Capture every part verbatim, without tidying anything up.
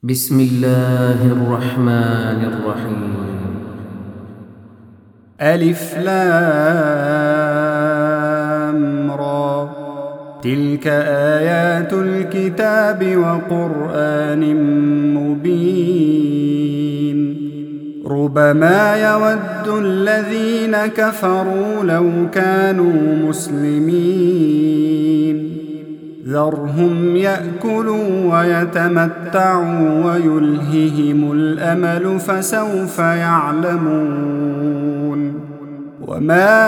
بسم الله الرحمن الرحيم. ألف لام را، تلك آيات الكتاب وقرآن مبين. ربما يود الذين كفروا لو كانوا مسلمين، ذرهم يأكلوا ويتمتعوا ويلههم الأمل فسوف يعلمون. وما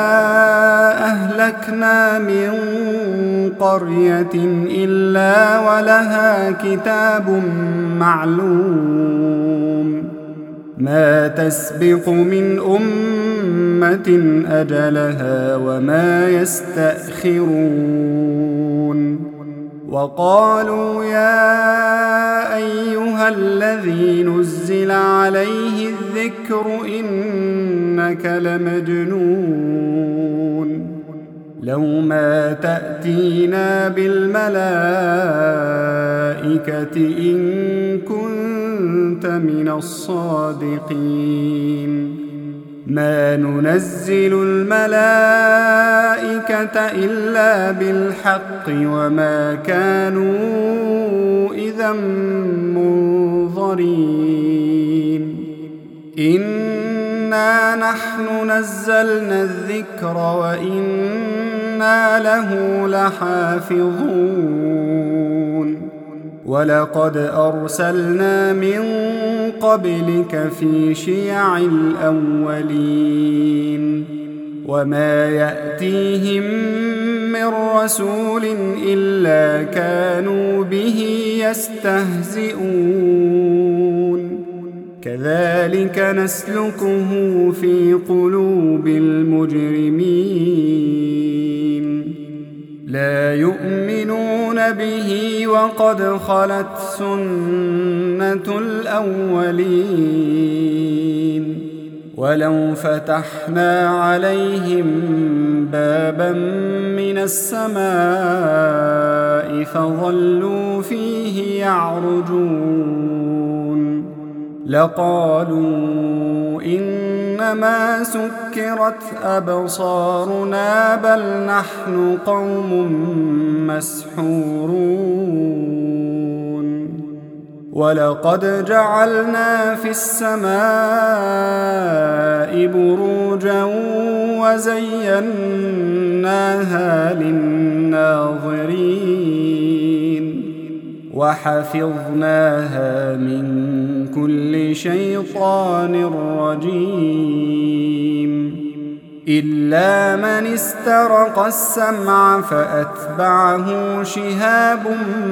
أهلكنا من قرية إلا ولها كتاب معلوم، ما تسبق من أمة أجلها وما يستأخرون. وقالوا يا أيها الذي نزل عليه الذكر إنك لمجنون، لو ما تأتينا بالملائكة إن كنت من الصادقين. ما ننزل الملائكة إلا بالحق وما كانوا إذا منظرين. إنا نحن نزلنا الذكر وإنا له لحافظون. ولقد أرسلنا من قبلك في شيع الأولين، وما يأتيهم من رسول إلا كانوا به يستهزئون. كذلك نسلكه في قلوب المجرمين، لا يؤمنون به وقد خلت سنة الأولين. ولو فتحنا عليهم بابا من السماء فظلوا فيه يعرجون لقالوا إنما سكرت أبصارنا بل نحن قوم مسحورون. ولقد جعلنا في السماء بروجا وزيناها للناظرين، وحفظناها من كل شيطان رجيم، إلا من استرق السمع فأتبعه شهاب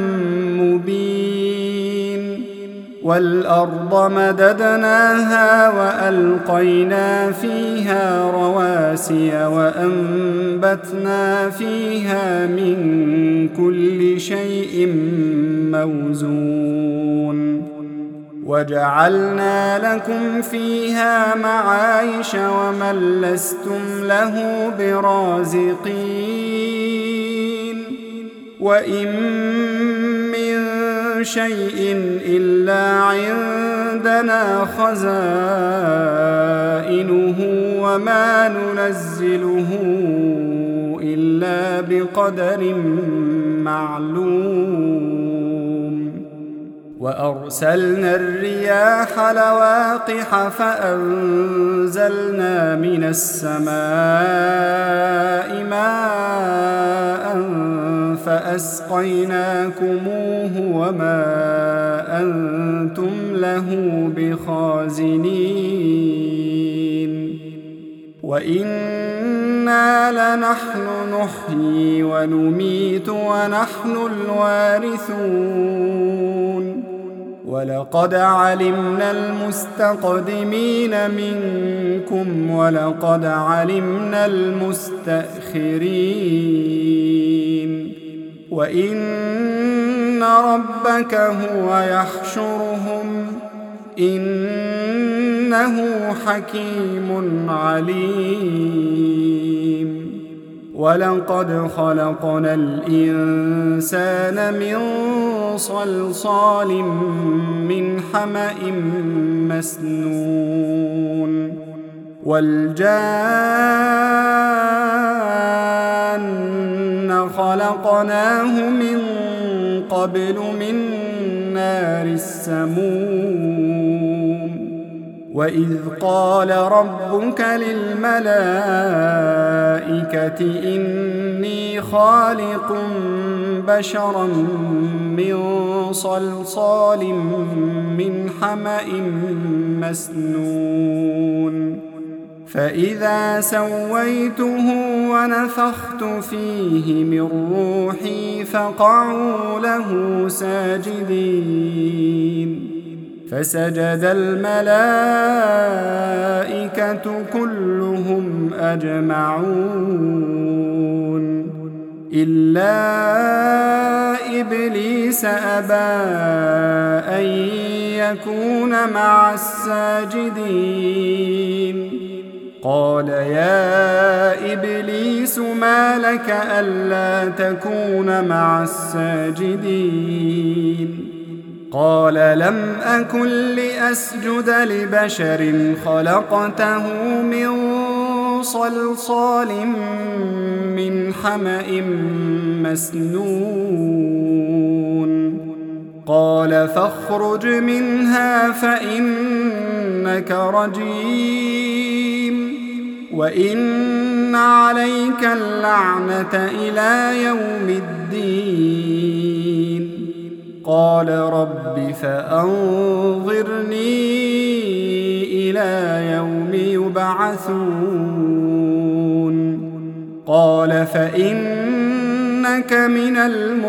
مبين. والأرض مددناها وألقينا فيها رواسي وأنبتنا فيها من كل شيء موزون. وجعلنا لكم فيها معايش ومن لستم له برازقين. وإن من شيء إلا عندنا خزائنه وما ننزله إلا بقدر معلوم. وأرسلنا الرياح لواقح فأنزلنا من السماء ماء فأسقيناكموه وما أنتم له بخازنين. وإنا لنحن نحيي ونميت ونحن الوارثون. ولقد علمنا المستقدمين منكم ولقد علمنا المستأخرين. وإن ربك هو يحشرهم إنه حكيم عليم. ولقد خلقنا الإنسان من صلصال من حمأ مسنون والجان خلقناه من قبل من نار السموم وإذ قال ربك للملائكة إني خالق بشرا من صلصال من حمأ مسنون فإذا سويته ونفخت فيه من روحي فقعوا له ساجدين فسجد الملائكة كلهم أجمعون إلا إبليس أبى أن يكون مع الساجدين قال يا إبليس ما لك ألا تكون مع الساجدين قال لم أكن لأسجد لبشر خلقته من صلصال من حمأ مسنون قال فاخرج منها فإنك رجيم وإن عليك اللعنة إلى يوم الدين قال رب فأنظرني إلى يوم يبعثون قال فإنك من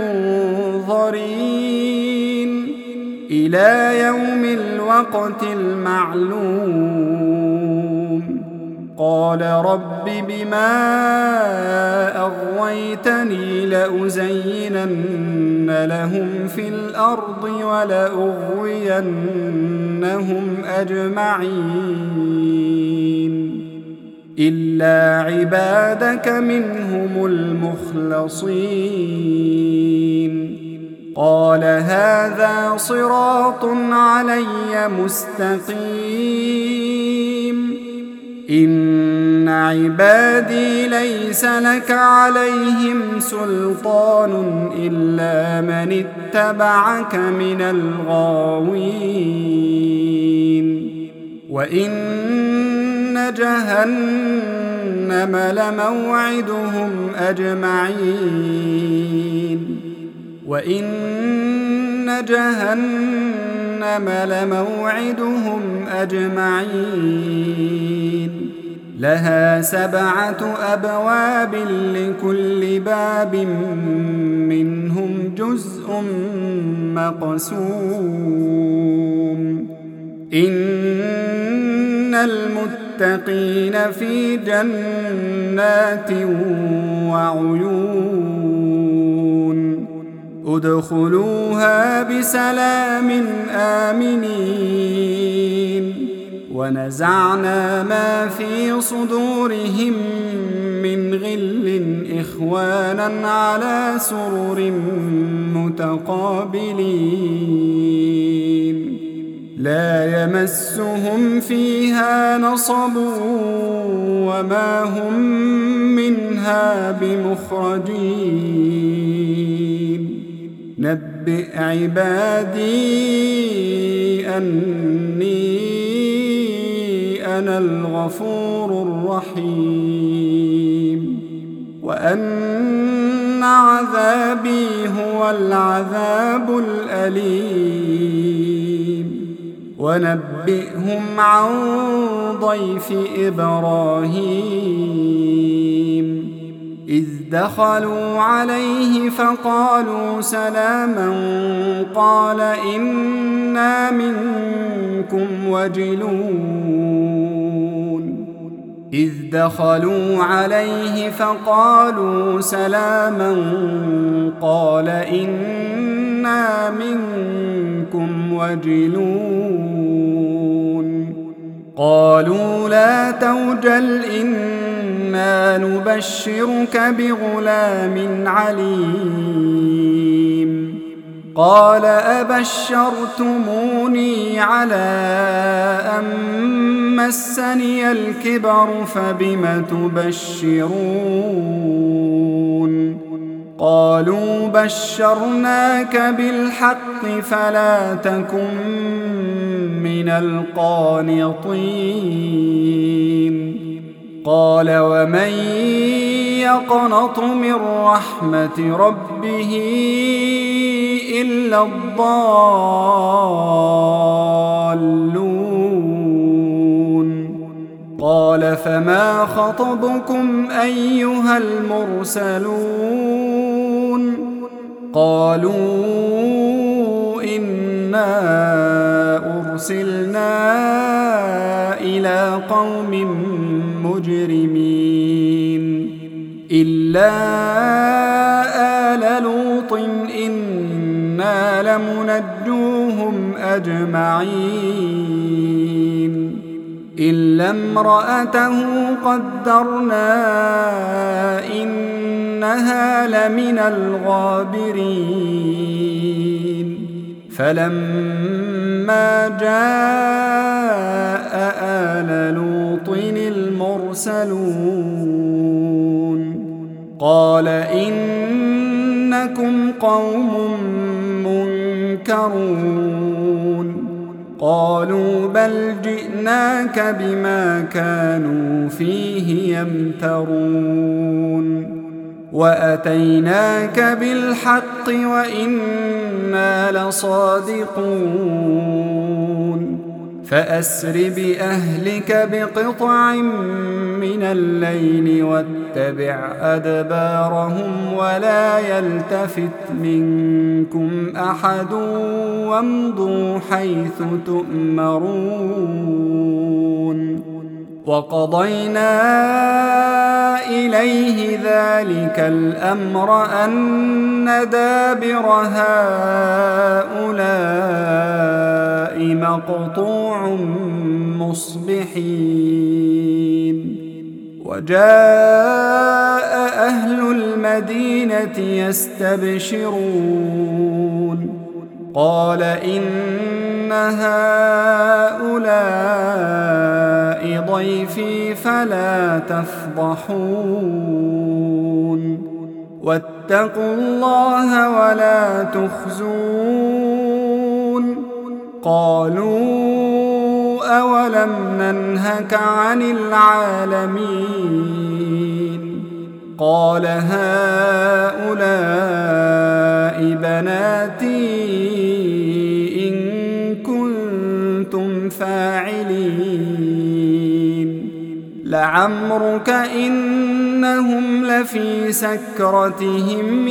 المنظرين إلى يوم الوقت المعلوم قال رب بما أغويتني لأزينن لهم في الأرض ولأغوينهم أجمعين إلا عبادك منهم المخلصين قال هذا صراط علي مستقيم إن عبادي ليس لك عليهم سلطان إلا من اتبعك من الغاوين وإن جهنم لموعدهم أجمعين وإن جهنم لموعدهم أجمعين لها سبعة أبواب لكل باب منهم جزء مقسوم إن المتقين في جنات وعيون ادخلوها بسلام آمنين ونزعنا ما في صدورهم من غل إخوانا على سرر متقابلين لا يمسهم فيها نصب وما هم منها بمخرجين نبئ عبادي أني أنا الغفور الرحيم وأن عذابي هو العذاب الأليم ونبئهم عن ضيف إبراهيم إذ دخلوا عليه فقالوا سلاما قال إنا منكم وجلون إذ دخلوا عليه فقالوا سلاما قال إنا منكم وجلون قالوا لا توجل إنا إنا نبشرك بغلام عليم قال أبشرتموني على أن مسني الكبر فبم تبشرون قالوا بشرناك بالحق فلا تكن من القانطين قال ومن يقنط من رحمة ربه إلا الضالون قال فما خطبكم أيها المرسلون قالوا إنا أرسلنا إلى قوم مجرمين إلا آل لوط إنا لمنجوهم أجمعين إلا امرأته قدرنا إنها لمن الغابرين فلما جاء آل لوط المرسلون قال إنكم قوم منكرون قالوا بل جئناك بما كانوا فيه يمترون وأتيناك بالحق وإنا لصادقون فأسر بأهلك بقطع من الليل واتبع أدبارهم ولا يلتفت منكم أحد وامضوا حيث تؤمرون وقضينا إليه ذلك الأمر أن دابر هؤلاء مقطوع مصبحين وجاء أهل المدينة يستبشرون قال إن هؤلاء ضيفي فلا تفضحون واتقوا الله ولا تخزون قالوا أولم ننهك عن العالمين قال هؤلاء بناتي إن كنتم فاعلين لعمرك إنهم لفي سكرتهم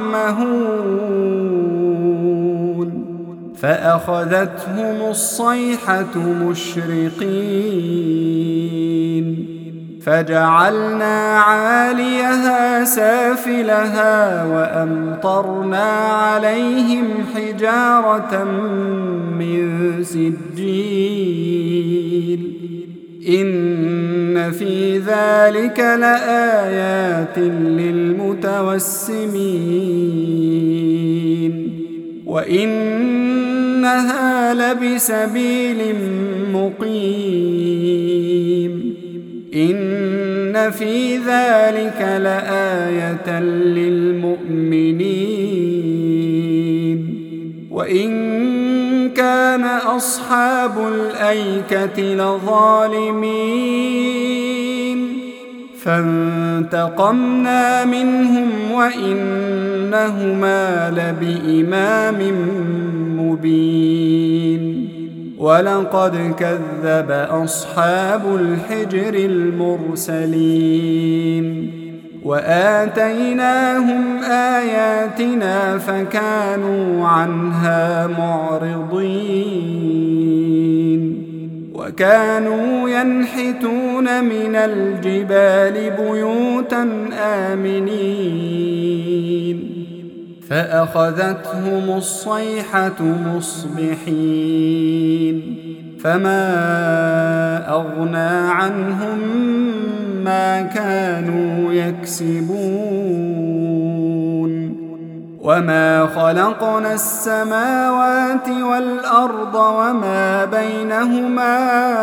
يعمهون فأخذتهم الصيحة مشرقين فجعلنا عاليها سافلها وأمطرنا عليهم حجارة من سجيل إن في ذلك لآيات للمتوسمين وإنها لبسبيل مقيم إن في ذلك لآية للمؤمنين وإن كان أصحاب الأيكة لظالمين فانتقمنا منهم وإنهما لبإمام مبين ولقد كذب أصحاب الحجر المرسلين وآتيناهم آياتنا فكانوا عنها معرضين وكانوا ينحتون من الجبال بيوتا آمنين فأخذتهم الصيحة مصبحين فما أغنى عنهم ما كانوا يكسبون وما خلقنا السماوات والأرض وما بينهما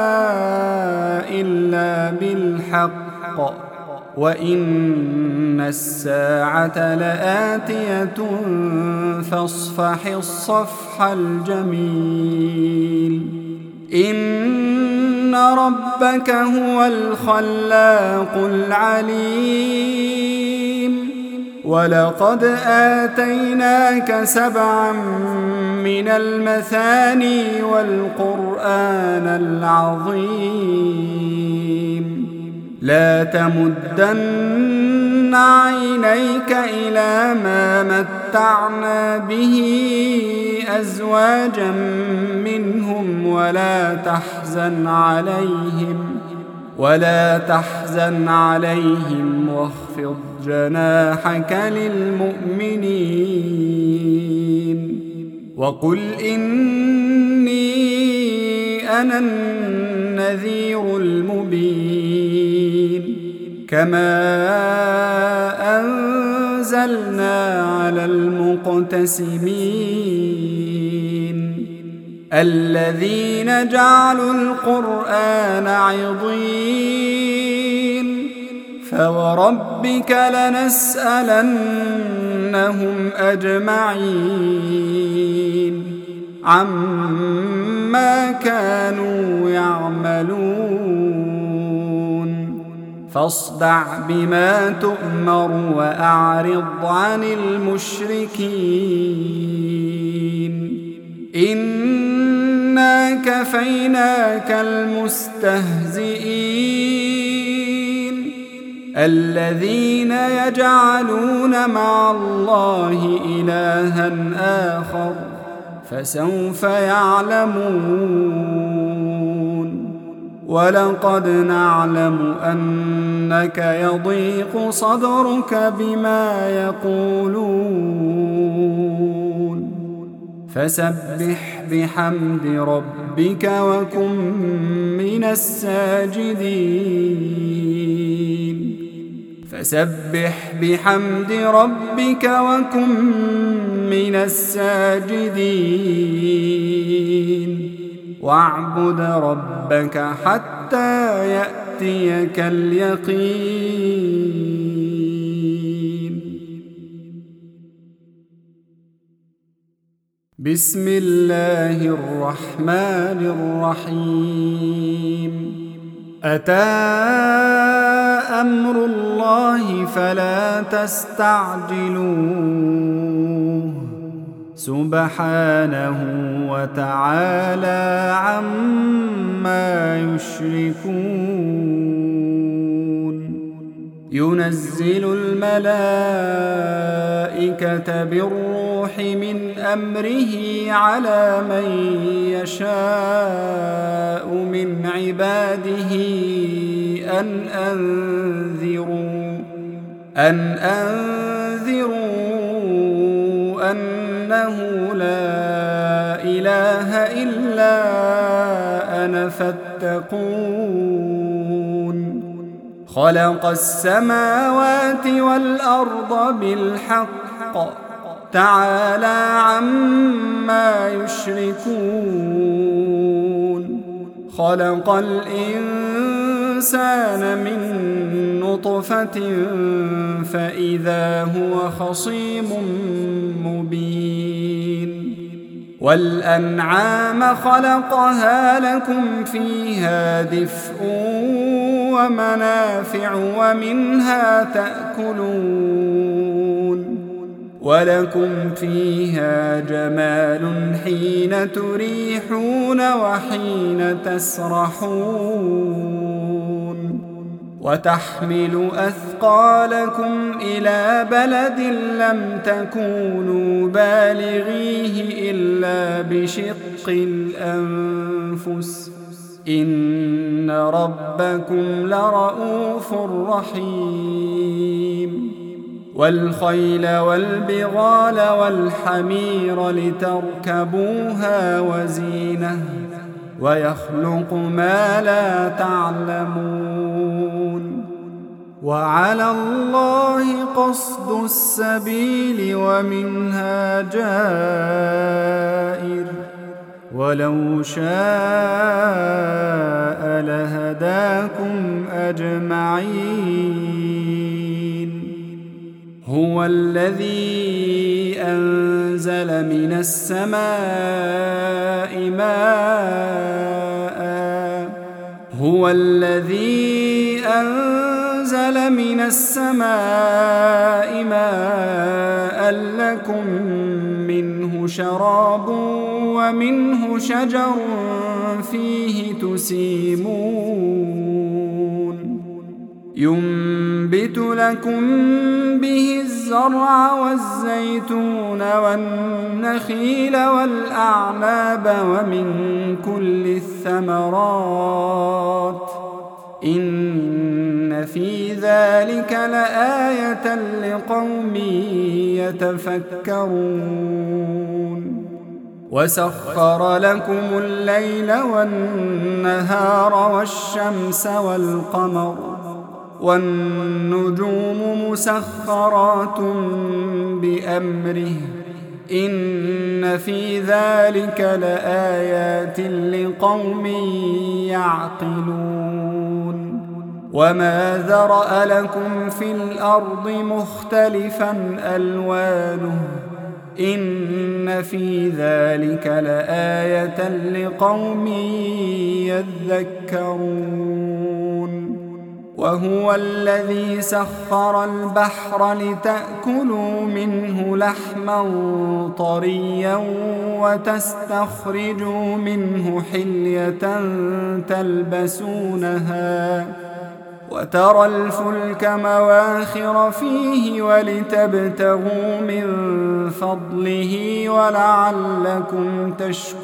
إلا بالحق وإن الساعة لآتية فاصفح الصفح الجميل إن ربك هو الخلاق العليم ولقد آتيناك سبعا من المثاني والقرآن العظيم لا تمدن عينيك إلى ما متعنا به أزواجا منهم ولا تحزن عليهم ولا تحزن عليهم واخفض جناحك للمؤمنين وقل إني أنا النذير المبين كما أنزلنا على المقتسمين الذين جعلوا القرآن عضين فوربك لنسألنهم أجمعين عما كانوا يعملون فاصدع بما تؤمر وأعرض عن المشركين إنا كفيناك المستهزئين الذين يجعلون مع الله إلها آخر فسوف يعلمون ولقد نعلم أنك يضيق صدرك بما يقولون فسبح بحمد ربك وكن من الساجدين فسبح بحمد ربك وكن من الساجدين واعبد ربك حتى يأتيك اليقين بسم الله الرحمن الرحيم أتى أمر الله فلا تستعجلوه سبحانه وتعالى عما يشركون ينزل الملائكة بالروح من أمره على من يشاء من عباده أن أنذروا أن أنذروا أنه لا إله إلا أنا فاتقون خلق السماوات والأرض بالحق تعالى عما يشركون خلق الإنسان من نطفة فإذا هو خصيم مبين والأنعام خلقها لكم فيها دفء ومنافع ومنها تأكلون ولكم فيها جمال حين تريحون وحين تسرحون وتحمل أثقالكم إلى بلد لم تكونوا بالغيه إلا بشق الأنفس إن ربكم لرؤوف رحيم والخيل والبغال والحمير لتركبوها وزينة ويخلق ما لا تعلمون وعلى الله قصد السبيل ومنها جائر ولو شاء لهداكم أجمعين. هو الذي أنزل من السماء ماء هو الذي أنزل من السماء ماء لكم منه شراب ومنه شجر فيه تسيمون ينبت لكم به الزرع والزيتون والنخيل والأعناب ومن كل الثمرات إن في ذلك لآية لقوم يتفكرون. وسخر لكم الليل والنهار والشمس والقمر والنجوم مسخرات بأمره إن في ذلك لآيات لقوم يعقلون. وما ذرأ لكم في الأرض مختلفا ألوانه إن في ذلك لآية لقوم يذكرون. وهو الذي سخر البحر لتأكلوا منه لحما طريا وتستخرجوا منه حلية تلبسونها وترى الفلك مواخر فيه ولتبتغوا من فضله ولعلكم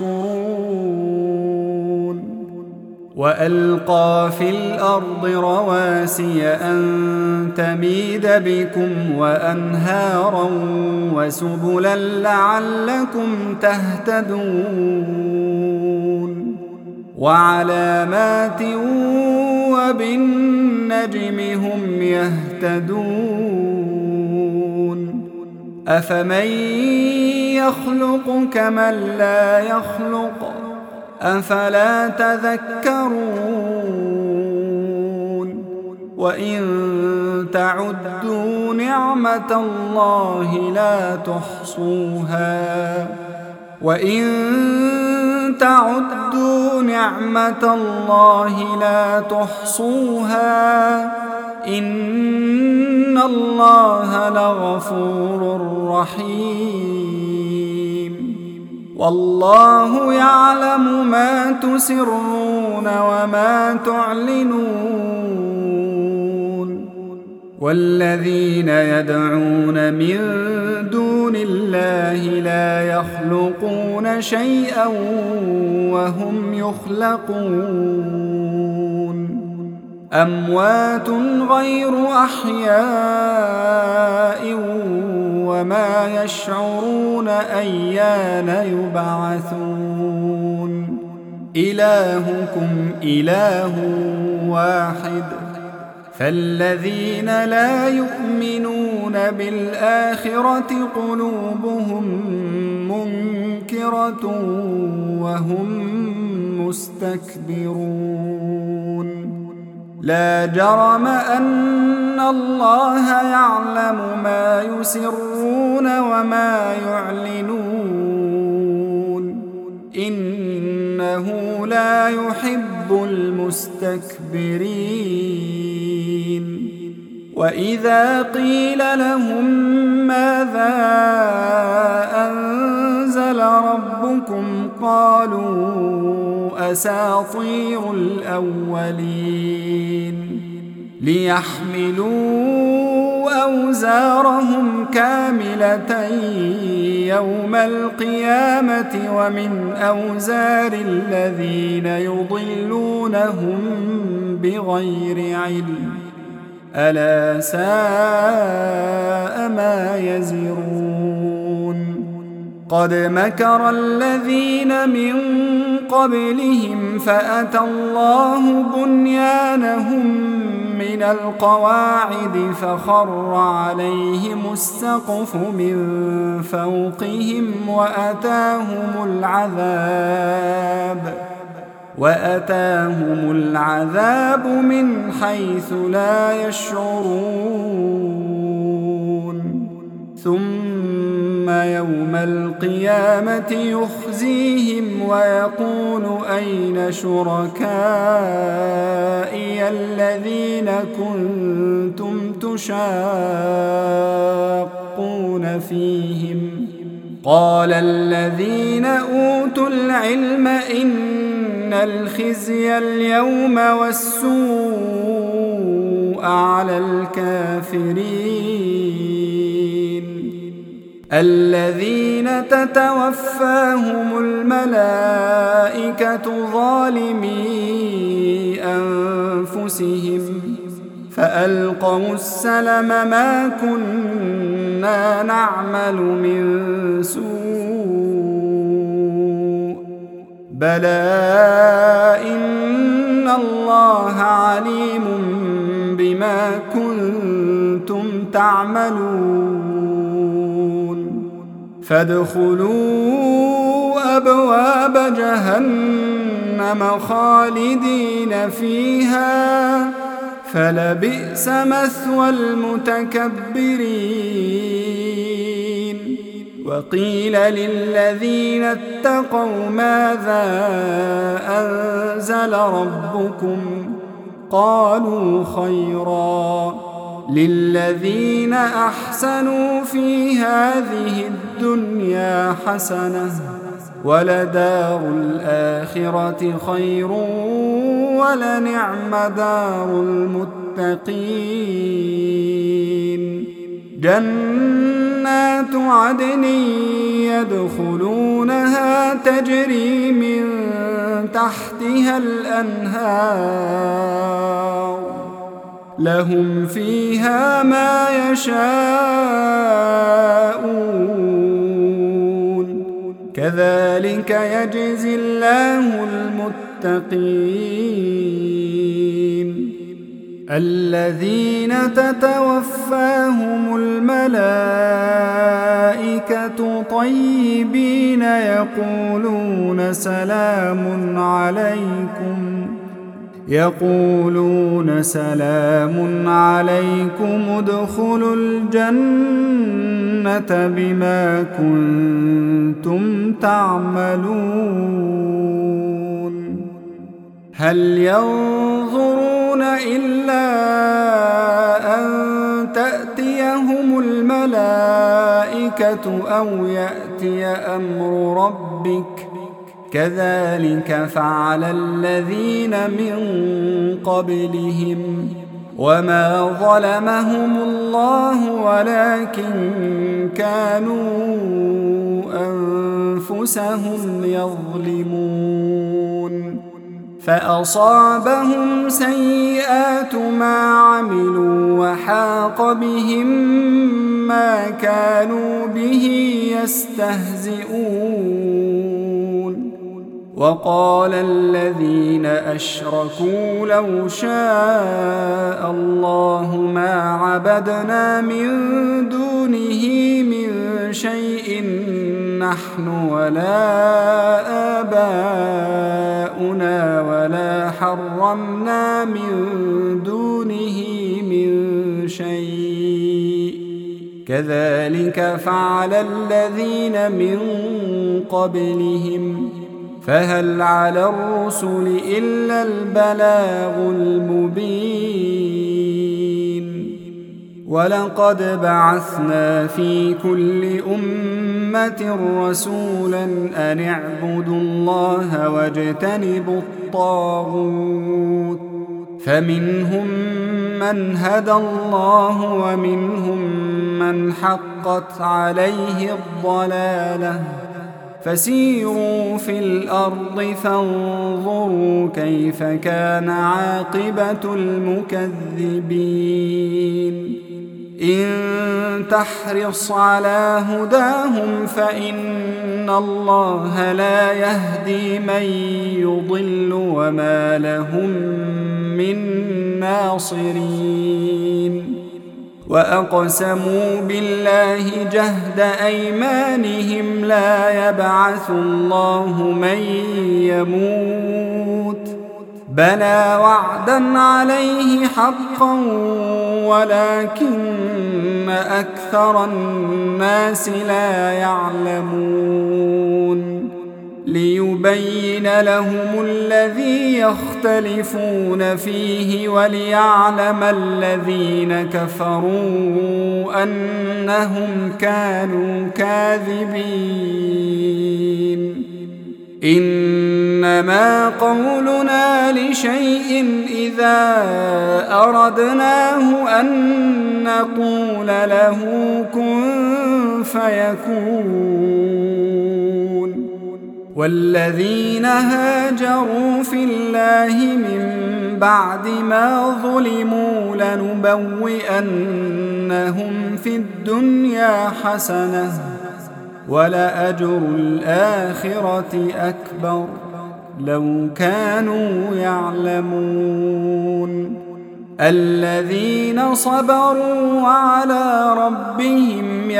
تشكرون. وألقى في الأرض رواسي أن تميد بكم وأنهارا وسبلا لعلكم تهتدون. وعلامات وبالنجم هم يهتدون. أفمن يخلق كمن لا يخلق أفلا تذكرون. وإن تعدوا نعمة الله لا تحصوها وإن تعدوا نعمة الله لا تحصوها إن الله لغفور رحيم. والله يعلم ما تسرون وما تعلنون. والذين يدعون من دون الله لا يخلقون شيئا وهم يخلقون. أموات غير أحياء وما يشعرون أيان يبعثون. إلهكم إله واحد فالذين لا يؤمنون بالآخرة قلوبهم منكرة وهم مستكبرون. لا جرم أن الله يعلم ما يسرون وما يعلنون إنه لا يحب المستكبرين. وإذا قيل لهم ماذا أنزل ربكم قالوا أساطير الأولين ليحملوا أوزارهم كاملة يوم القيامة ومن أوزار الذين يضلونهم بغير علم ألا ساء ما يزرون. قد مكر الذين من قبلهم فأتى الله بنيانهم من القواعد فخر عليهم السقف من فوقهم وأتاهم العذاب وأتاهم العذاب من حيث لا يشعرون ثم يوم القيامة يخزيهم ويقول أين شركائي الذين كنتم تشاقون فيهم قال الذين أوتوا العلم إن الخزي اليوم والسوء على الكافرين الذين تتوفاهم الملائكة ظالمي أنفسهم فألقوا السلم ما كنا نعمل من سوء بلى إن الله عليم بما كنتم تعملون فادخلوا أبواب جهنم خالدين فيها فلبئس مثوى المتكبرين وقيل للذين اتقوا ماذا أنزل ربكم قالوا خيرا للذين أحسنوا في هذه الدنيا حسنة ولدار الآخرة خير ولنعم دار المتقين جنات عدن يدخلونها تجري من تحتها الأنهار لهم فيها ما يشاءون كذلك يجزي الله المتقين الذين تتوفاهم الملائكة طيبين يقولون سلام عليكم يقولون سلام عليكم ادخلوا الجنة بما كنتم تعملون هل ينظرون إلا أن تأتيهم الملائكة أو يأتي أمر ربك كذلك فعل الذين من قبلهم وما ظلمهم الله ولكن كانوا أنفسهم يظلمون فأصابهم سيئات ما عملوا وحاق بهم ما كانوا به يستهزئون وقال الذين أشركوا لو شاء الله ما عبدنا من دونه من شيء نحن ولا آباؤنا ولا حرمنا من دونه من شيء كذلك فعل الذين من قبلهم فهل على الرسل إلا البلاغ المبين ولقد بعثنا في كل أمة رسولا أن اعبدوا الله واجتنبوا الطاغوت فمنهم من هدى الله ومنهم من حقت عليه الضلالة فسيروا في الأرض فانظروا كيف كان عاقبة المكذبين إن تحرص على هداهم فإن الله لا يهدي من يضل وما لهم من ناصرين وأقسموا بالله جهد أيمانهم لا يبعث الله من يموت بلى وعدا عليه حقا ولكن أكثر الناس لا يعلمون ليبين لهم الذي يختلفون فيه وليعلم الذين كفروا أنهم كانوا كاذبين إنما قولنا لشيء إذا أردناه أن نقول له كن فيكون والذين هاجروا في الله من بعد ما ظلموا لنبوئنهم في الدنيا حسنة ولأجر الآخرة أكبر لو كانوا يعلمون الذين صبروا وعلى ربهم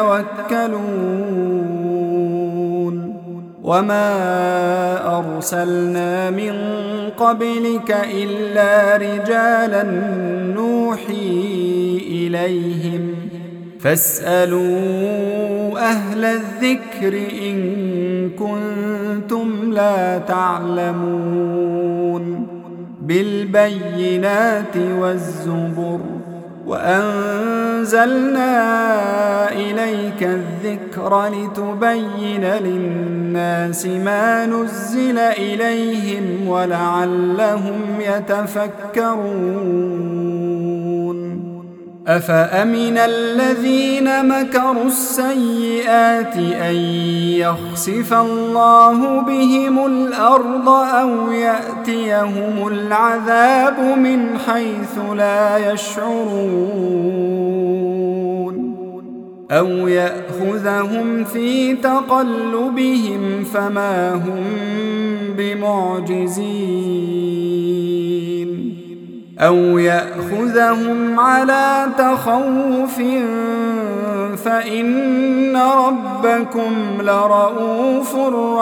يتوكلون وما أرسلنا من قبلك إلا رجالا نوحي إليهم فاسألوا أهل الذكر إن كنتم لا تعلمون بالبينات والزبر وأنزلنا إليك الذكر لتبين للناس ما نزل إليهم ولعلهم يتفكرون أفأمن الذين مكروا السيئات أن يخسف الله بهم الأرض أو يأتيهم العذاب من حيث لا يشعرون أو يأخذهم في تقلبهم فما هم بمعجزين أو يأخذهم على تخوف فإن ربكم لرؤوف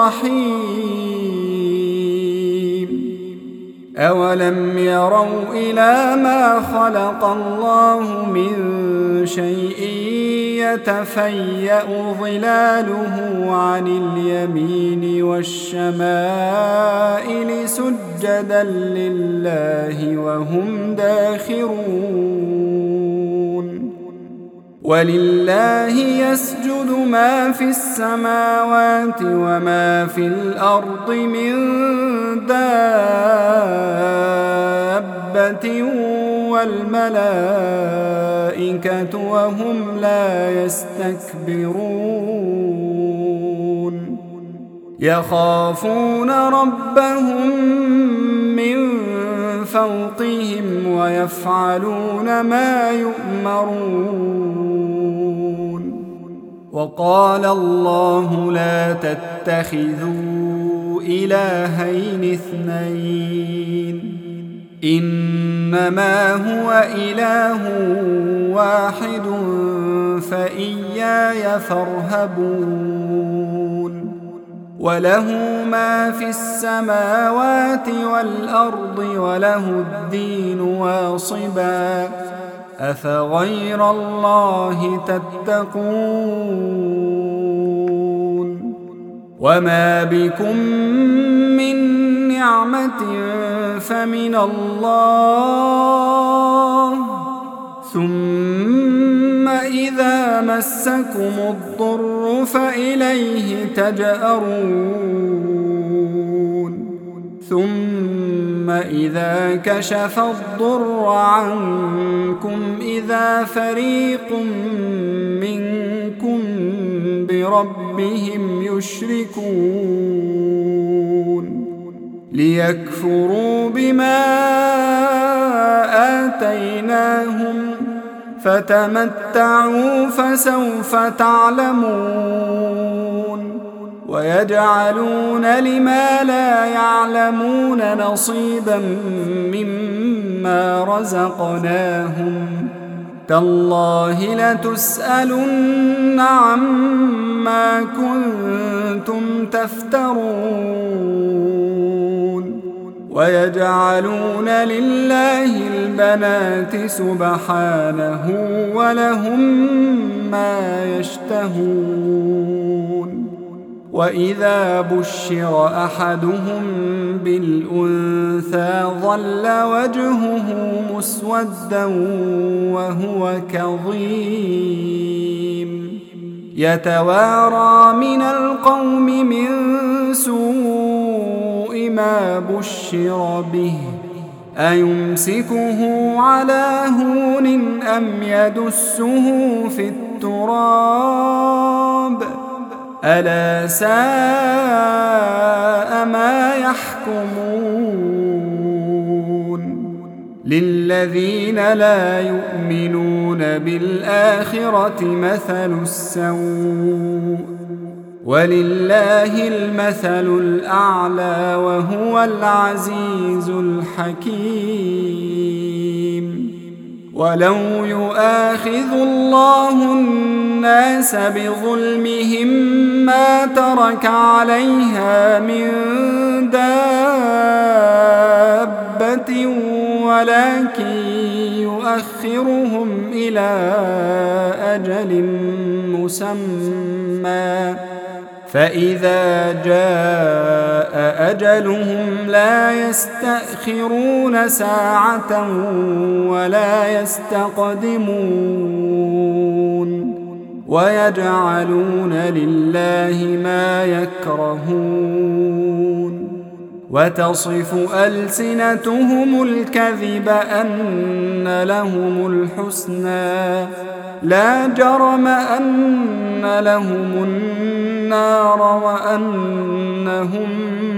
رحيم أولم يروا إلى ما خلق الله من شيء يتفيأ ظلاله عن اليمين والشمائل سجدا لله وهم داخرون ولله يسجد ما في السماوات وما في الأرض من دابة والملائكة وهم لا يستكبرون يخافون ربهم من فوقهم ويفعلون ما يؤمرون وقال الله لا تتخذوا إلهين اثنين إنما هو إله واحد فإياي فارهبون وله ما في السماوات والأرض وله الدين واصبا أفغير الله تتقون وما بكم من نعمة فمن الله ثم إذا مسكم الضر فإليه تجأرون ثم إذا كشف الضر عنكم إذا فريق منكم بربهم يشركون ليكفروا بما آتيناهم فتمتعوا فسوف تعلمون ويجعلون لما لا يعلمون نصيبا مما رزقناهم تالله لتسألن عما كنتم تفترون ويجعلون لله البنات سبحانه ولهم ما يشتهون وإذا بشر أحدهم بالأنثى ظل وجهه مسودا وهو كظيم يتوارى من القوم من سوء ما بشر به أيمسكه على هون أم يدسه في التراب ألا ساء ما يحكمون للذين لا يؤمنون بالآخرة مثل السوء ولله المثل الأعلى وهو العزيز الحكيم ولو يؤاخذ الله الناس بظلمهم ما ترك عليها من دابة ولكن يؤخرهم إلى أجل مسمى فإذا جاء أجلهم لا يستأخرون ساعة ولا يستقدمون ويجعلون لله ما يكرهون وتصف ألسنتهم الكذب أن لهم الحسنى لا جرم أن لهم النار وأنهم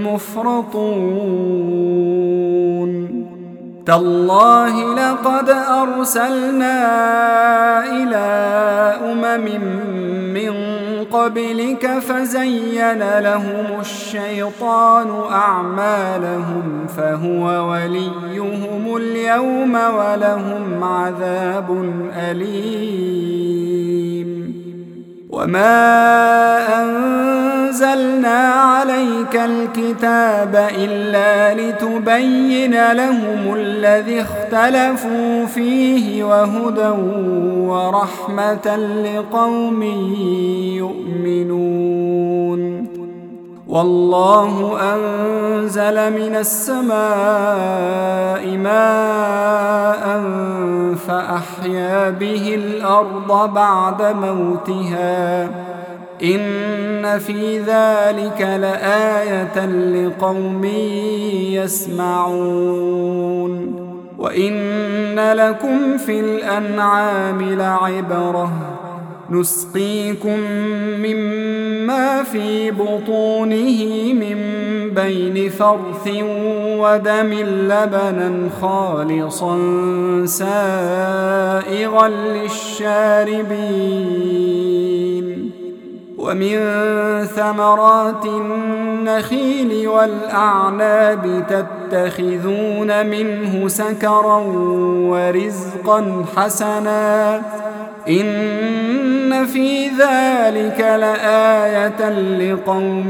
مفرطون تالله لقد أرسلنا إلى أمم من قبلك فزين لهم الشيطان أعمالهم فهو وليهم اليوم ولهم عذاب أليم وما أنزلنا عليك الكتاب إلا لتبين لهم الذي اختلفوا فيه وهدى ورحمة لقوم يؤمنون والله أنزل من السماء ماء فأحيا به الأرض بعد موتها إن في ذلك لآية لقوم يسمعون وإن لكم في الأنعام لعبرة نسقيكم مما في بطونه من بين فرث ودم لبنا خالصا سائغا للشاربين ومن ثمرات النخيل والأعناب تتخذون منه سكرا ورزقا حسنا إن في ذلك لآية لقوم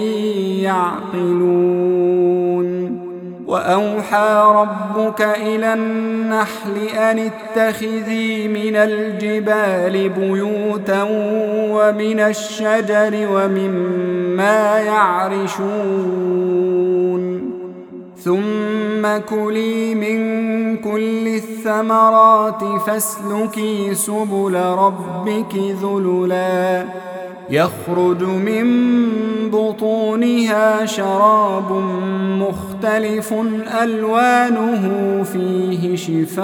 يعقلون وأوحى ربك إلى النحل أن اتخذي من الجبال بيوتا ومن الشجر ومما يعرشون ثم كلي من كل الثمرات فاسلكي سبل ربك ذللا يخرج من بطونها شراب مختلف ألوانه فيه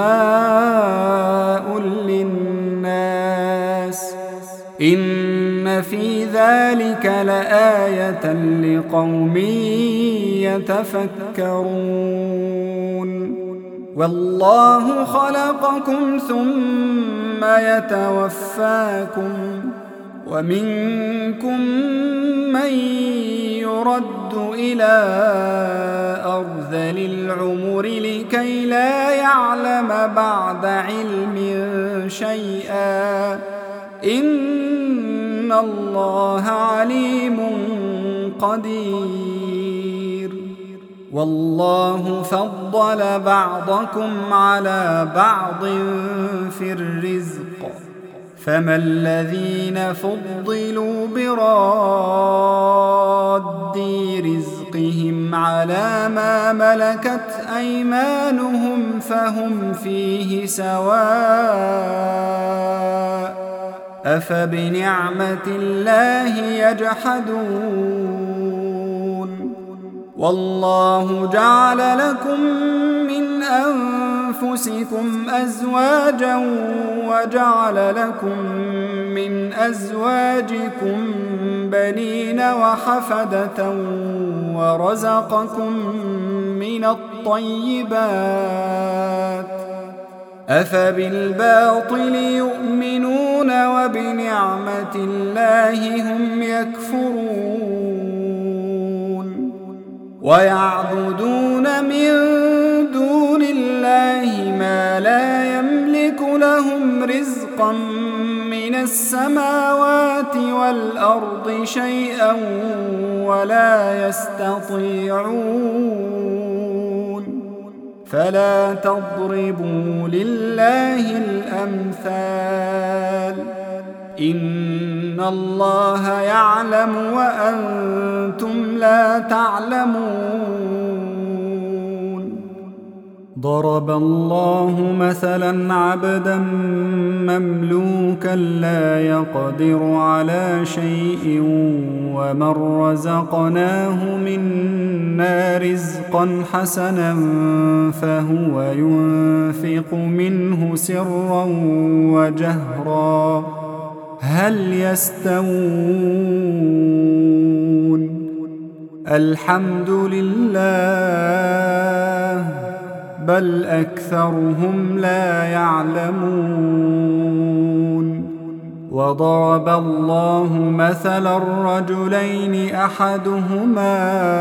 شفاء للناس إن في ذلك لآية لقوم يتفكرون والله خلقكم ثم يتوفاكم ومنكم من يرد إلى أرذل العمر لكي لا يعلم بعد علم شيئا إن الله عليم قدير. والله فضل بعضكم على بعض في الرزق فما الذين فضلوا براد رزقهم على ما ملكت أيمانهم فهم فيه سواء أفبنعمة الله يجحدون. والله جعل لكم من أنفسكم أزواجا وجعل لكم من أزواجكم بنين وحفدة ورزقكم من الطيبات أفبالباطل يؤمنون وبنعمة الله هم يكفرون. ويعبدون من دون الله ما لا يملك لهم رزقا من السماوات والأرض شيئا ولا يستطيعون. فلا تضربوا لله الأمثال إن الله يعلم وأنتم لا تعلمون. ضرب الله مثلا عبدا مملوكا لا يقدر على شيء ومن رزقناه منا رزقا حسنا فهو ينفق منه سرا وجهرا هل يستوون؟ الحمد لله بل أكثرهم لا يعلمون. وضرب الله مثلا رجلين أحدهما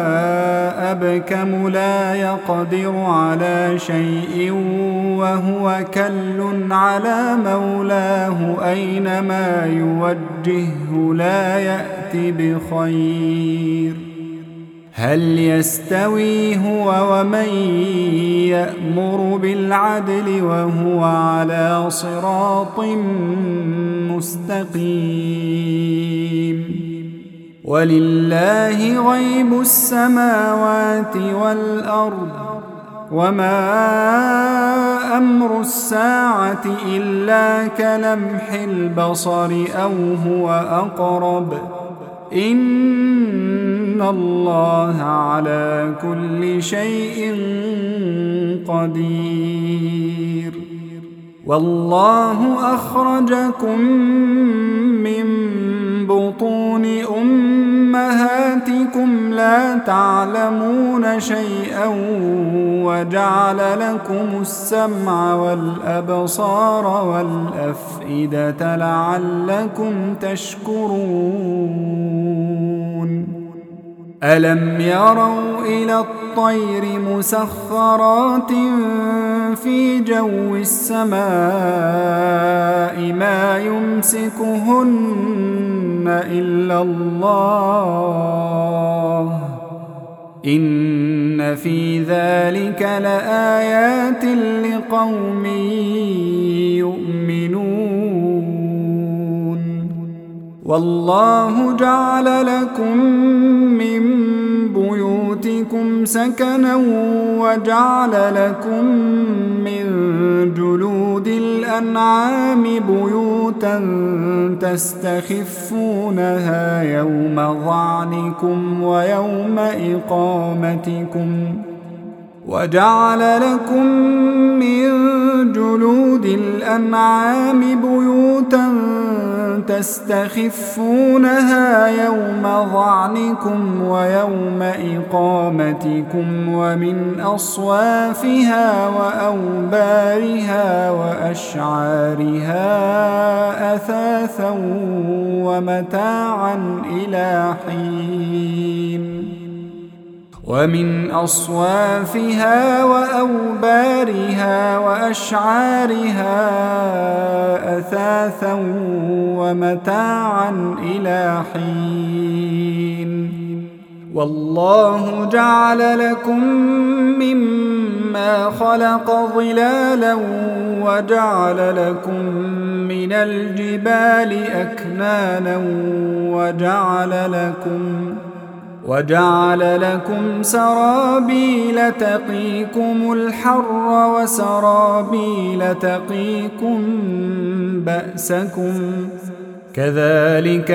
أبكم لا يقدر على شيء وهو كل على مولاه أينما يوجهه لا يأتي بخير هل يستوي هو ومن يأمر بالعدل وهو على صراط مستقيم. ولله غيب السماوات والأرض وما أمر الساعة إلا كلمح البصر أو هو أقرب إن الله على كل شيء قدير. والله أخرجكم من بطون أمهاتكم لا تعلمون شيئا وجعل لكم السمع والأبصار والأفئدة لعلكم تشكرون. ألم يروا إلى الطير مسخرات في جو السماء ما يمسكهن إلا الله إن في ذلك لآيات لقوم يؤمنون. والله جعل لكم من بيوتكم سكنا وجعل لكم من جلود الأنعام بيوتا تستخفونها يوم ظعنكم ويوم إقامتكم وجعل لكم من جلود الأنعام بيوتا تستخفونها يوم ظعنكم ويوم إقامتكم ومن أصوافها وأوبارها وأشعارها أثاثا ومتاعا إلى حين ومن أصوافها وأوبارها وأشعارها أثاثا ومتاعا إلى حين والله جعل لكم مما خلق ظلالا وجعل لكم من الجبال أكنانا وجعل لكم وجعل لكم سرابيل تقيكم الحر وسرابيل تقيكم بأسكم كذلك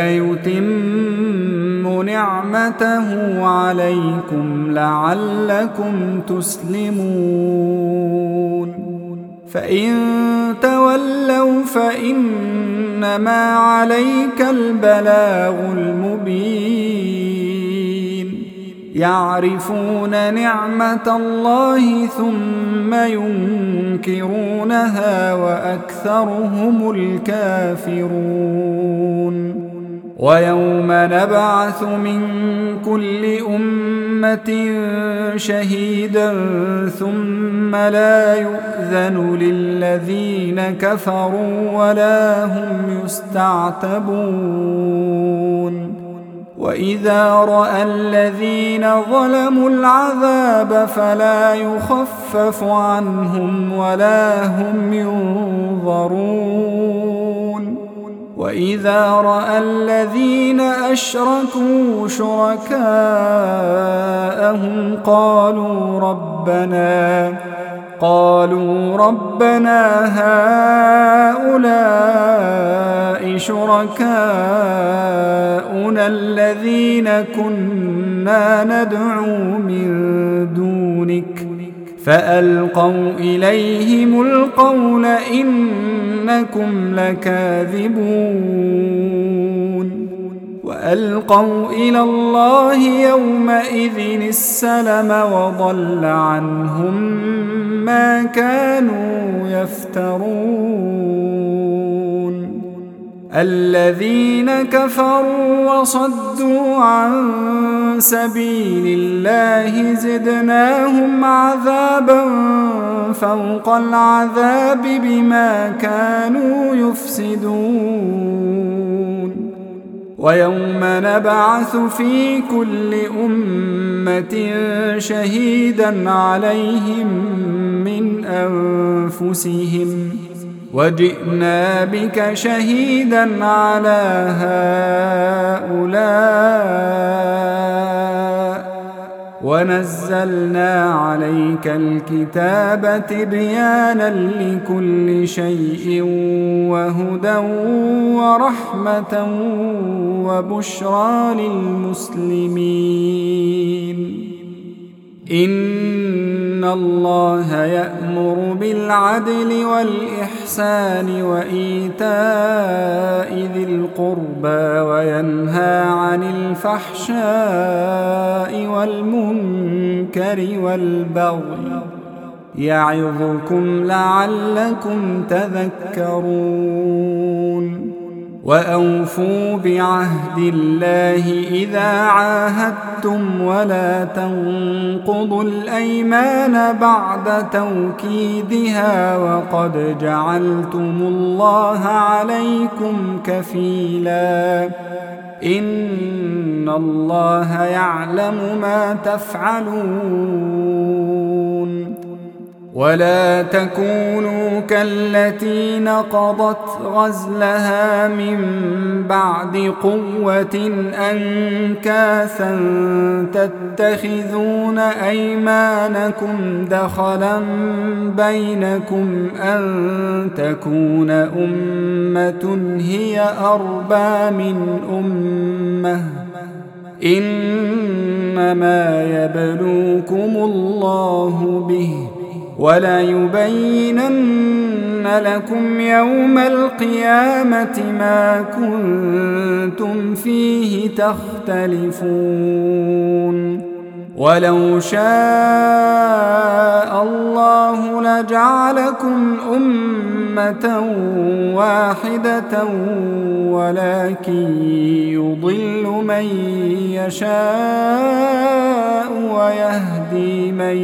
يتم نعمته عليكم لعلكم تسلمون فإن تولوا فإنما عليك البلاغ المبين يعرفون نعمة الله ثم ينكرونها وأكثرهم الكافرون ويوم نبعث من كل أمة شهيدا ثم لا يؤذن للذين كفروا ولا هم يستعتبون وإذا رأى الذين ظلموا العذاب فلا يخفف عنهم ولا هم ينظرون وإذا رأى الذين أشركوا شركاءهم قالوا ربنا قالوا ربنا هؤلاء شركاؤنا الذين كنا ندعو من دونك فألقوا إليهم القول إنكم لكاذبون وألقوا إلى الله يومئذ السلم وضل عنهم ما كانوا يفترون الذين كفروا وصدوا عن سبيل الله زدناهم عذابا فوق العذاب بما كانوا يفسدون ويوم نبعث في كل أمة شهيدا عليهم من أنفسهم وجئنا بك شهيدا على هؤلاء ونزلنا عليك الكتاب تبيانا لكل شيء وهدى ورحمة وبشرى للمسلمين إن الله يأمر بالعدل والإحسان وإيتاء ذي القربى وينهى عن الفحشاء والمنكر والبغي يعظكم لعلكم تذكرون وأوفوا بعهد الله إذا عاهدتم ولا تنقضوا الأيمان بعد توكيدها وقد جعلتم الله عليكم كفيلا إن الله يعلم ما تفعلون ولا تكونوا كالتي نقضت غزلها من بعد قوة أنكاثا تتخذون أيمانكم دخلا بينكم أن تكون أمة هي أربى من أمة إنما يبلوكم الله به وليبينن لكم يوم القيامة ما كنتم فيه تختلفون ولو شاء الله لجعلكم أمة واحدة ولكن يضل من يشاء ويهدي من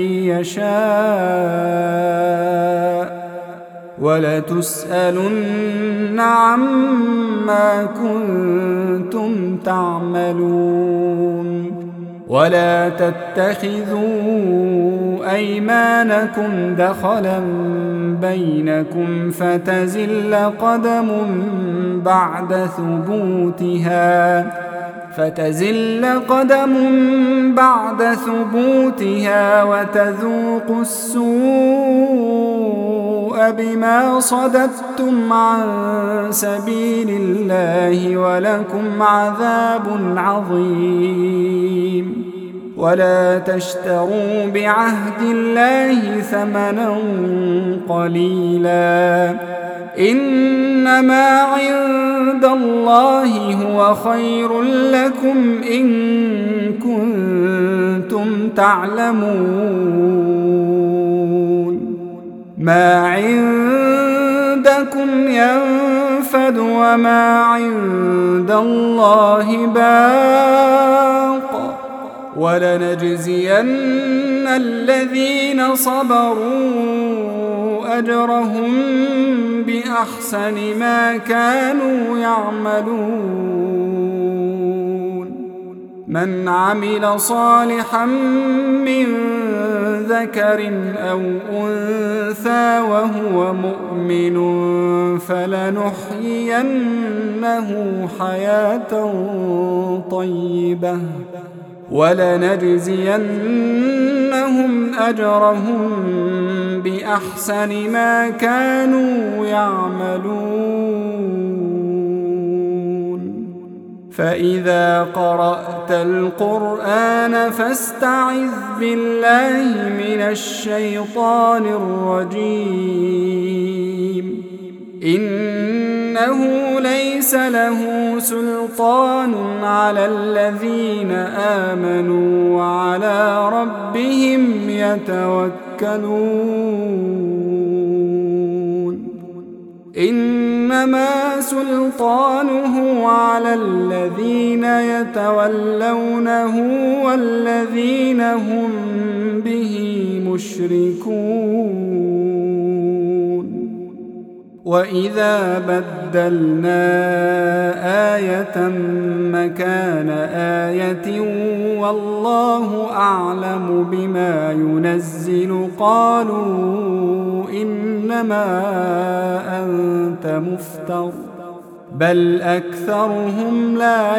يشاء ولتسألن عما كنتم تعملون ولا تتخذوا أيمانكم دخلا بينكم فتزل قدم بعد ثبوتها فتزل قدم بعد ثبوتها وتذوقوا السوء بما صددتم عن سبيل الله ولكم عذاب عظيم ولا تشتروا بعهد الله ثمنا قليلا إنما عند الله هو خير لكم إن كنتم تعلمون ما عندكم ينفد وما عند الله باق ولنجزين الذين صبروا أجرهم بأحسن ما كانوا يعملون من عمل صالحا من ذكر أو أنثى وهو مؤمن فلنحيينه حياة طيبة ولنجزينهم أجرهم بأحسن ما كانوا يعملون فإذا قرأت القرآن فاستعذ بالله من الشيطان الرجيم إنه ليس له سلطان على الذين آمنوا وعلى ربهم يتوكلون إنما سلطانه على الذين يتولونه والذين هم به مشركون وإذا بدلنا آية مكان آية والله أعلم بما ينزل قالوا إنما أنت مفتر بل أكثرهم لا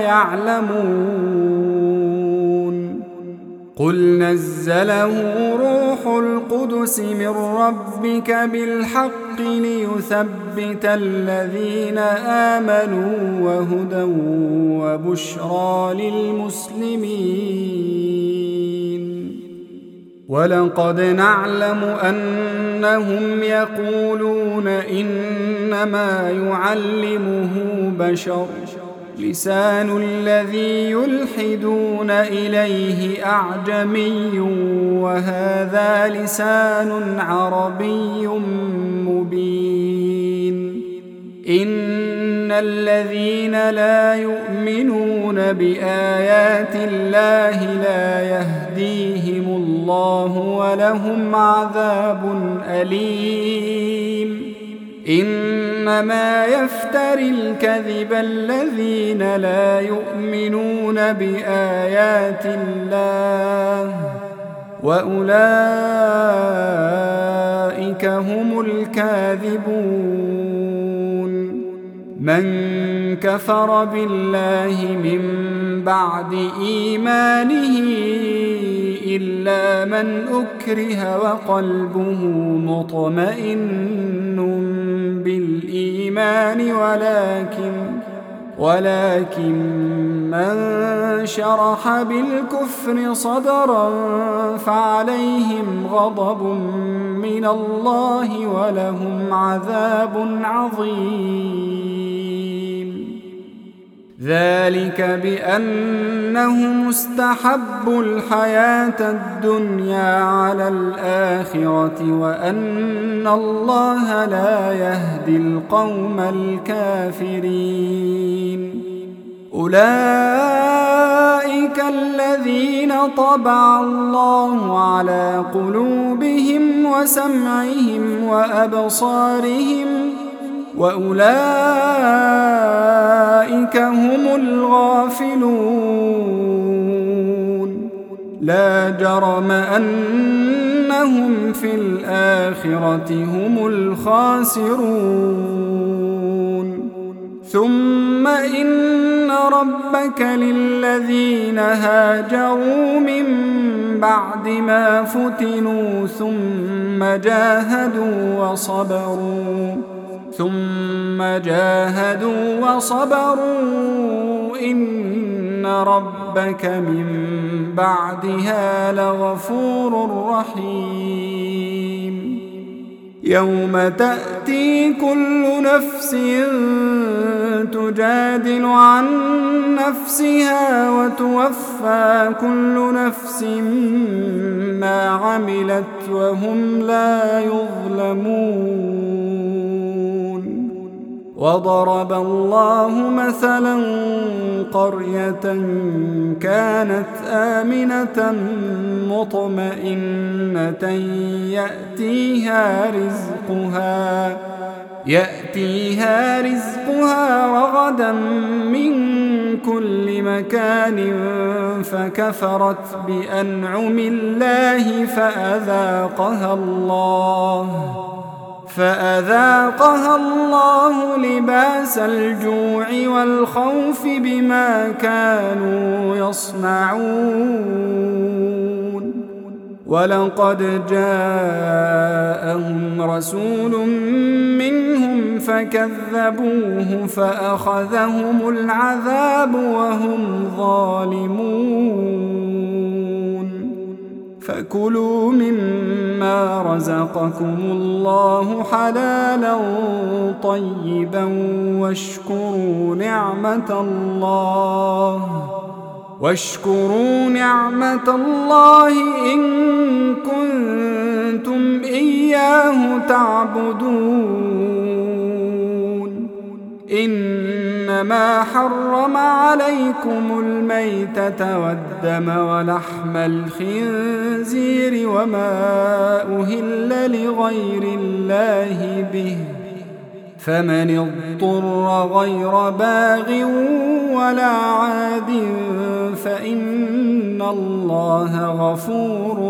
يعلمون قل نزله روح القدس من ربك بالحق ليثبت الذين آمنوا وهدى وبشرى للمسلمين ولقد نعلم أنهم يقولون إنما يعلمه بشر لسان الذي يلحدون إليه أعجمي وهذا لسان عربي مبين إن الذين لا يؤمنون بآيات الله لا يهديهم الله ولهم عذاب أليم إنما يفتري الكذب الذين لا يؤمنون بآيات الله وأولئك هم الكاذبون من كفر بالله من بعد إيمانه إلا من أكره وقلبه مطمئن بالإيمان ولكن ولكن من شرح بالكفر صدرا فعليهم غضب من الله ولهم عذاب عظيم. ذلك بأنهم استحبوا الحياة الدنيا على الآخرة وأن الله لا يهدي القوم الكافرين. أولئك الذين طبع الله على قلوبهم وسمعهم وأبصارهم وأولئك هم الغافلون. لا جرم أنهم في الآخرة هم الخاسرون. ثم إن ربك للذين هاجروا من بعد ما فتنوا ثم جاهدوا وصبروا ثم جاهدوا وصبروا إن ربك من بعدها لغفور رحيم. يوم تأتي كل نفس تجادل عن نفسها وتوفى كل نفس ما عملت وهم لا يظلمون. وضرب الله مثلا قرية كانت آمنة مطمئنة يأتيها رزقها يأتيها رزقها رغدا من كل مكان فكفرت بأنعم الله فأذاقها الله فأذاقها الله لباس الجوع والخوف بما كانوا يصنعون. ولقد جاءهم رسول منهم فكذبوه فأخذهم العذاب وهم ظالمون. فكلوا مما رزقكم الله حلالا طيبا واشكروا نعمة الله واشكروا نعمة الله إن كنتم إياه تعبدون. إنما حرم عليكم الميتة والدم ولحم الخنزير وما أهل لغير الله به فمن اضطر غير باغ ولا عاد فإن الله غفور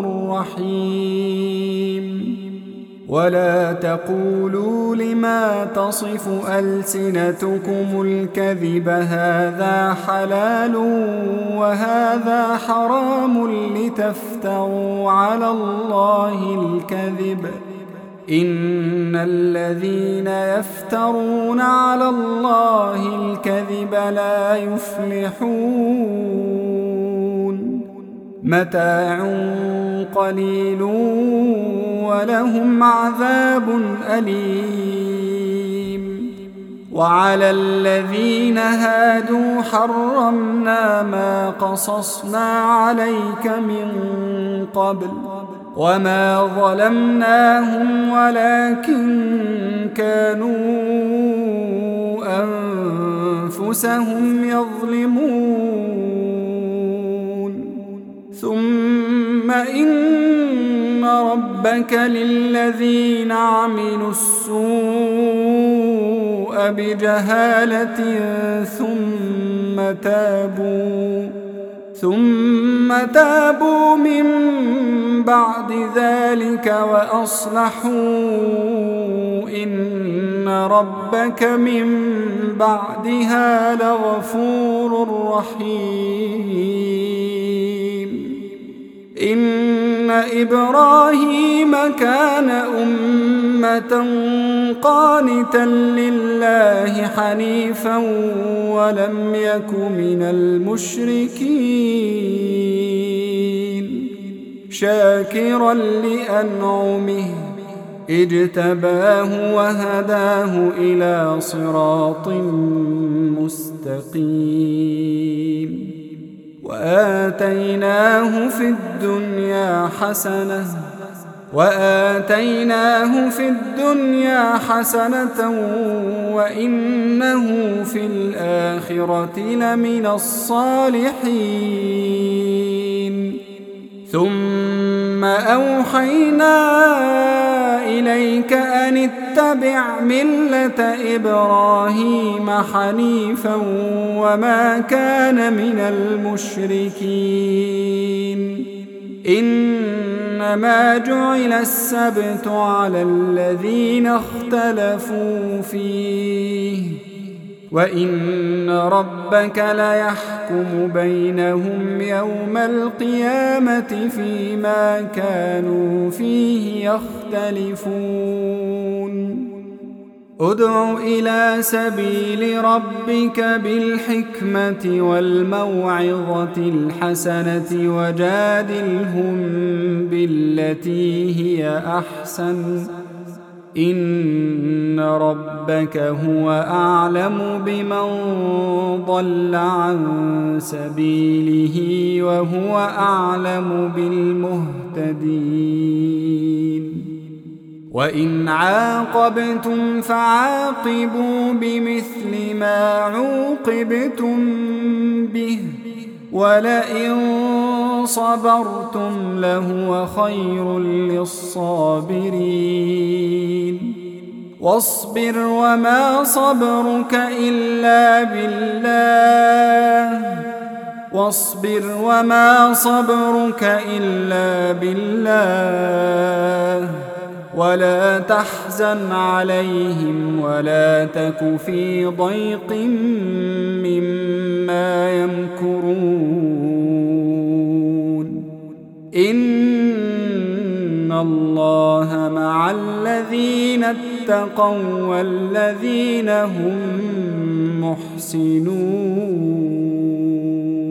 رحيم. ولا تقولوا لما تصف ألسنتكم الكذب هذا حلال وهذا حرام لتفتروا على الله الكذب إن الذين يفترون على الله الكذب لا يفلحون. متاع قليل ولهم عذاب أليم. وعلى الذين هادوا حرمنا ما قصصنا عليك من قبل وما ظلمناهم ولكن كانوا أنفسهم يظلمون. ثم إن ربك للذين عملوا السوء بجهالة ثم تابوا ثم تابوا من بعد ذلك وأصلحوا إن ربك من بعدها لغفور رحيم. إن إبراهيم كان أمة قانتا لله حنيفا ولم يك من المشركين شاكرا لأنعمه اجتباه وهداه إلى صراط مستقيم وآتيناه في الدنيا حسنة وآتيناه في الدنيا حسنة وإنه في الآخرة لمن الصالحين ثم أوحينا إليك أن اتبع ملة إبراهيم حنيفا وما كان من المشركين إنما جعل السبت على الذين اختلفوا فيه وإن ربك ليحكم بينهم يوم القيامة فيما كانوا فيه يختلفون ادع إلى سبيل ربك بالحكمة والموعظة الحسنة وجادلهم بالتي هي أحسن إن ربك هو أعلم بمن ضل عن سبيله وهو أعلم بالمهتدين وإن عاقبتم فعاقبوا بمثل ما عوقبتم به ولئن صبرتم لهو خير للصابرين واصبر وما صبرك إلا بالله واصبر وما صبرك إلا بالله ولا تحزن عليهم ولا تك في ضيق مما يمكرون إن الله مع الذين اتقوا والذين هم محسنون